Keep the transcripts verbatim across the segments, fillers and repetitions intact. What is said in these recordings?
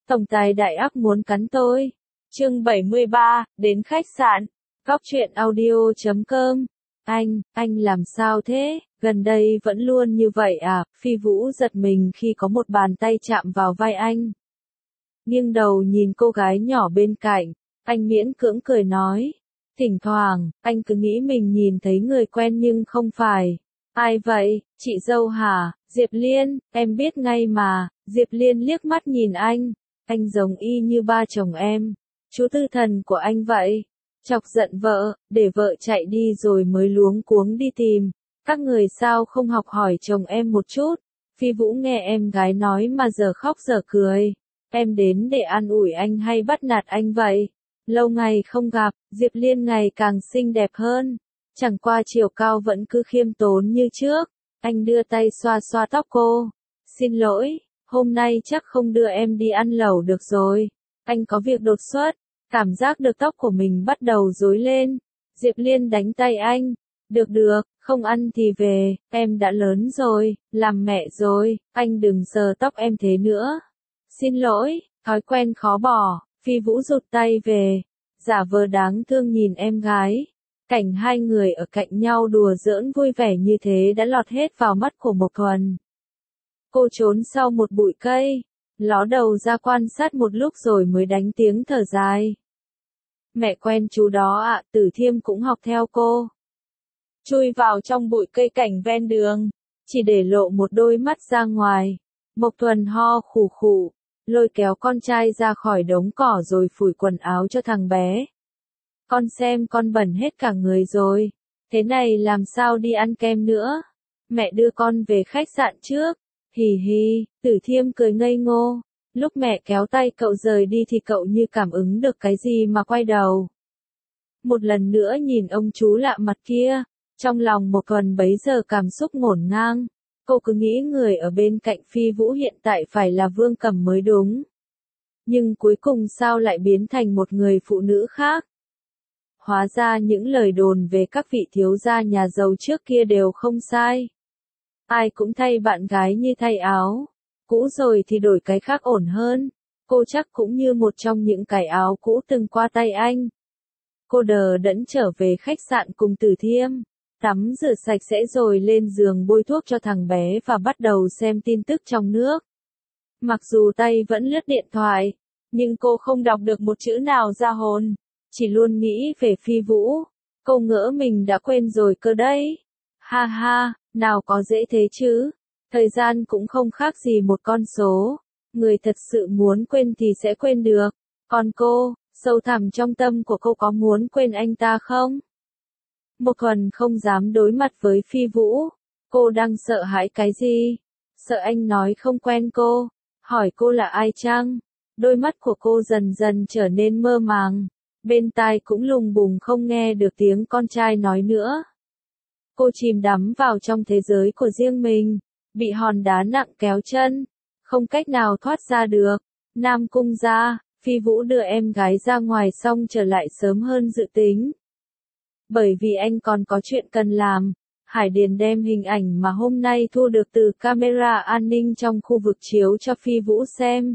Tổng tài đại ác muốn cắn tôi. Chương bảy mươi ba, đến khách sạn. Góc truyện audio chấm com. Anh, anh làm sao thế? Gần đây vẫn luôn như vậy à? Phi Vũ giật mình khi có một bàn tay chạm vào vai anh. Nghiêng đầu nhìn cô gái nhỏ bên cạnh, anh miễn cưỡng cười nói. Thỉnh thoảng, anh cứ nghĩ mình nhìn thấy người quen nhưng không phải. Ai vậy, chị dâu hả? Diệp Liên, em biết ngay mà. Diệp Liên liếc mắt nhìn anh. Anh giống y như ba chồng em. Chú tư thần của anh vậy. Chọc giận vợ, để vợ chạy đi rồi mới luống cuống đi tìm. Các người sao không học hỏi chồng em một chút? Phi Vũ nghe em gái nói mà giờ khóc giờ cười. Em đến để an ủi anh hay bắt nạt anh vậy? Lâu ngày không gặp, Diệp Liên ngày càng xinh đẹp hơn. Chẳng qua chiều cao vẫn cứ khiêm tốn như trước. Anh đưa tay xoa xoa tóc cô. Xin lỗi, hôm nay chắc không đưa em đi ăn lẩu được rồi. Anh có việc đột xuất. Cảm giác được tóc của mình bắt đầu rối lên. Diệp Liên đánh tay anh. Được được, không ăn thì về, em đã lớn rồi, làm mẹ rồi, anh đừng sờ tóc em thế nữa. Xin lỗi, thói quen khó bỏ. Phi Vũ rụt tay về, giả vờ đáng thương nhìn em gái. Cảnh hai người ở cạnh nhau đùa giỡn vui vẻ như thế đã lọt hết vào mắt của Mộc Thuần. Cô trốn sau một bụi cây, ló đầu ra quan sát một lúc rồi mới đánh tiếng thở dài. Mẹ quen chú đó ạ, Tử Thiêm cũng học theo cô. Chui vào trong bụi cây cảnh ven đường, chỉ để lộ một đôi mắt ra ngoài. Mộc Thuần ho khủ khủ, lôi kéo con trai ra khỏi đống cỏ rồi phủi quần áo cho thằng bé. Con xem con bẩn hết cả người rồi, thế này làm sao đi ăn kem nữa? Mẹ đưa con về khách sạn trước. Hì hì, Tử Thiêm cười ngây ngô. Lúc mẹ kéo tay cậu rời đi thì cậu như cảm ứng được cái gì mà quay đầu. Một lần nữa nhìn ông chú lạ mặt kia, trong lòng Mộc Thuần bấy giờ cảm xúc ngổn ngang. Cô cứ nghĩ người ở bên cạnh Phi Vũ hiện tại phải là Vương Cẩm mới đúng. Nhưng cuối cùng sao lại biến thành một người phụ nữ khác? Hóa ra những lời đồn về các vị thiếu gia nhà giàu trước kia đều không sai. Ai cũng thay bạn gái như thay áo. Cũ rồi thì đổi cái khác ổn hơn. Cô chắc cũng như một trong những cái áo cũ từng qua tay anh. Cô đờ đẫn trở về khách sạn cùng Tử Thiêm. Tắm rửa sạch sẽ rồi lên giường bôi thuốc cho thằng bé và bắt đầu xem tin tức trong nước. Mặc dù tay vẫn lướt điện thoại, nhưng cô không đọc được một chữ nào ra hồn. Chỉ luôn nghĩ về Phi Vũ. Cô ngỡ mình đã quên rồi cơ đấy. Ha ha, nào có dễ thế chứ. Thời gian cũng không khác gì một con số. Người thật sự muốn quên thì sẽ quên được. Còn cô, sâu thẳm trong tâm của cô có muốn quên anh ta không? Mộc Thuần không dám đối mặt với Phi Vũ. Cô đang sợ hãi cái gì? Sợ anh nói không quen cô. Hỏi cô là ai chăng? Đôi mắt của cô dần dần trở nên mơ màng. Bên tai cũng lùng bùng không nghe được tiếng con trai nói nữa. Cô chìm đắm vào trong thế giới của riêng mình. Bị hòn đá nặng kéo chân. Không cách nào thoát ra được. Nam Cung ra, Phi Vũ đưa em gái ra ngoài xong trở lại sớm hơn dự tính. Bởi vì anh còn có chuyện cần làm, Hải Điền đem hình ảnh mà hôm nay thu được từ camera an ninh trong khu vực chiếu cho Phi Vũ xem.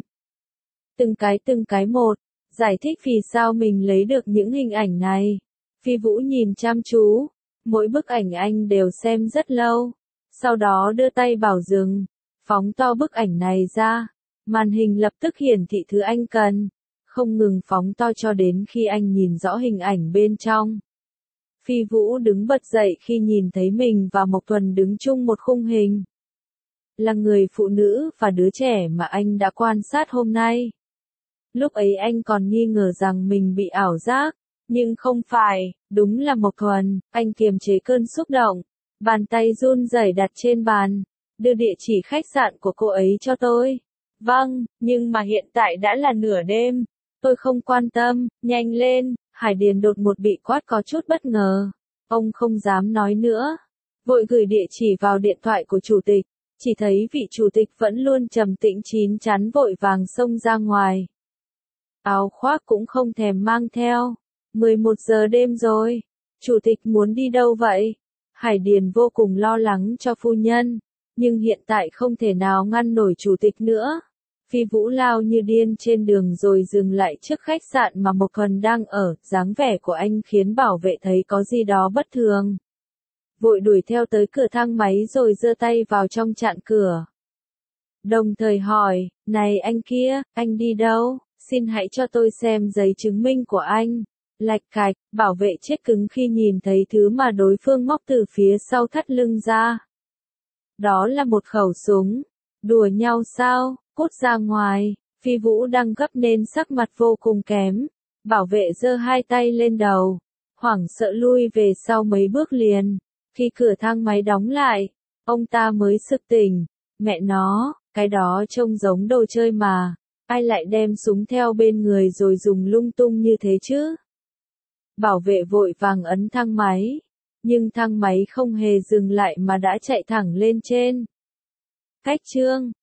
Từng cái từng cái một, giải thích vì sao mình lấy được những hình ảnh này. Phi Vũ nhìn chăm chú, mỗi bức ảnh anh đều xem rất lâu. Sau đó đưa tay bảo dừng, phóng to bức ảnh này ra. Màn hình lập tức hiển thị thứ anh cần, không ngừng phóng to cho đến khi anh nhìn rõ hình ảnh bên trong. Phi Vũ đứng bật dậy khi nhìn thấy mình và Mộc Thuần đứng chung một khung hình. Là người phụ nữ và đứa trẻ mà anh đã quan sát hôm nay. Lúc ấy anh còn nghi ngờ rằng mình bị ảo giác, nhưng không phải, đúng là Mộc Thuần. Anh kiềm chế cơn xúc động, bàn tay run rẩy đặt trên bàn, đưa địa chỉ khách sạn của cô ấy cho tôi. Vâng, nhưng mà hiện tại đã là nửa đêm, tôi không quan tâm, nhanh lên. Hải Điền đột ngột bị quát có chút bất ngờ. Ông không dám nói nữa. Vội gửi địa chỉ vào điện thoại của chủ tịch. Chỉ thấy vị chủ tịch vẫn luôn trầm tĩnh chín chắn vội vàng xông ra ngoài. Áo khoác cũng không thèm mang theo. mười một giờ đêm rồi. Chủ tịch muốn đi đâu vậy? Hải Điền vô cùng lo lắng cho phu nhân. Nhưng hiện tại không thể nào ngăn nổi chủ tịch nữa. Phi Vũ lao như điên trên đường rồi dừng lại trước khách sạn mà Mộc Thuần đang ở, dáng vẻ của anh khiến bảo vệ thấy có gì đó bất thường. Vội đuổi theo tới cửa thang máy rồi giơ tay vào trong chặn cửa. Đồng thời hỏi, này anh kia, anh đi đâu? Xin hãy cho tôi xem giấy chứng minh của anh. Lạch cạch, bảo vệ chết cứng khi nhìn thấy thứ mà đối phương móc từ phía sau thắt lưng ra. Đó là một khẩu súng. Đùa nhau sao? Cút ra ngoài. Phi Vũ đang gấp nên sắc mặt vô cùng kém. Bảo vệ giơ hai tay lên đầu. Hoảng sợ lui về sau mấy bước liền. Khi cửa thang máy đóng lại, ông ta mới sực tỉnh. Mẹ nó, cái đó trông giống đồ chơi mà. Ai lại đem súng theo bên người rồi dùng lung tung như thế chứ? Bảo vệ vội vàng ấn thang máy. Nhưng thang máy không hề dừng lại mà đã chạy thẳng lên trên. Khách trương,